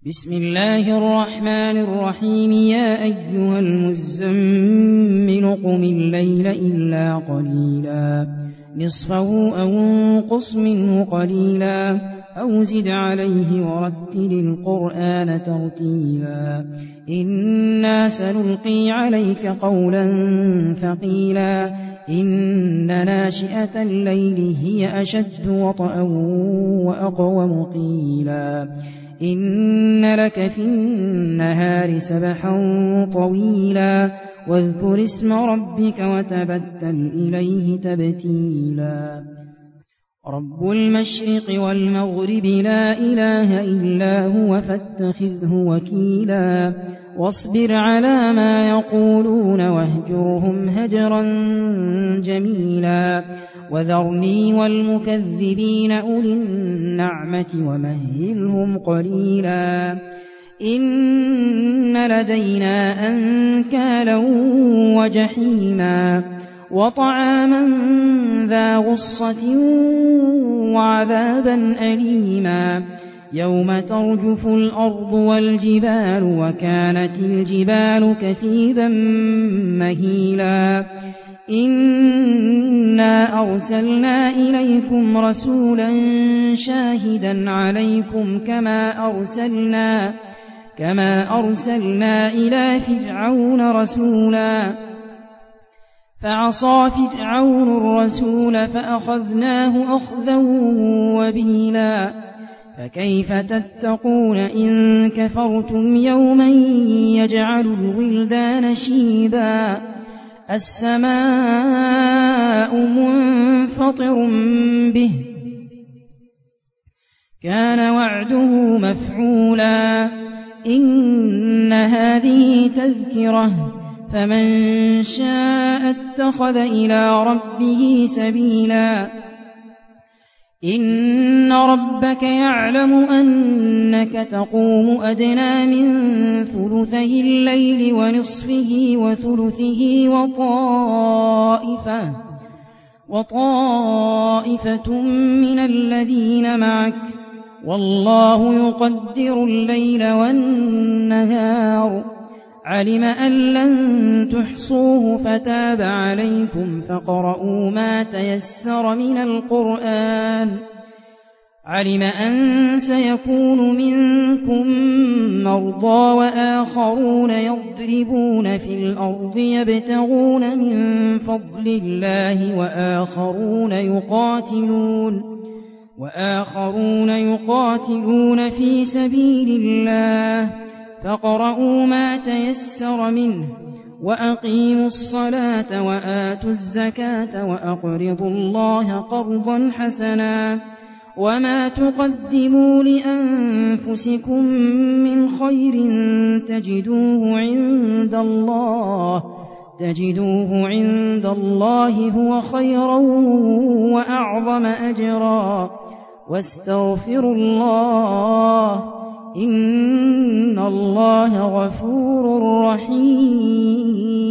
بسم الله الرحمن الرحيم يا أيها المزمل قم الليل إلا قليلا نصفه أو انقص منه قليلا أو زد عليه ورتل القرآن ترتيلا إنا سنلقي عليك قولا ثقيلا إن ناشئة الليل هي أشد وطئا وأقوم قيلا إن لك في النهار سبحا طويلا واذكر اسم ربك وتبتل إليه تبتيلا رب المشرق والمغرب لا إله إلا هو فاتخذه وكيلا واصبر على ما يقولون واهجرهم هجرا جميلا وذرني والمكذبين أولي النعمة ومهلهم قليلا إن لدينا أنكالا وجحيما وطعاما ذا غصة وعذابا أليما يوم ترجف الأرض والجبال وكانت الجبال كثيبا مهيلا إنا أرسلنا إليكم رسولا شاهدا عليكم كما أرسلنا إلى فرعون رسولا فعصى فرعون الرسول فأخذناه أخذا وبيلا فكيف تتقون إن كفرتم يوما يجعل الولدان شيبا السماء منفطر به كان وعده مفعولا إن هذه تذكرة فمن شاء اتخذ إلى ربه سبيلا إن ربك يعلم أنك تقوم أدنى من ثلثي الليل ونصفه وثلثه وطائفة من الذين معك والله يقدر الليل والنهار علم أن لن تحصوه فتاب عليكم فاقرؤوا ما تيسر من القرآن علم أن سيكون منكم مرضى وآخرون يضربون في الأرض يبتغون من فضل الله وآخرون يقاتلون في سبيل الله فاقرؤوا ما تيسر منه وأقيموا الصلاة وآتوا الزكاة وأقرضوا الله قرضا حسنا وما تقدموا لأنفسكم من خير تجدوه عند الله هو خيرا وأعظم أجرا واستغفروا الله إن الله غفور رحيم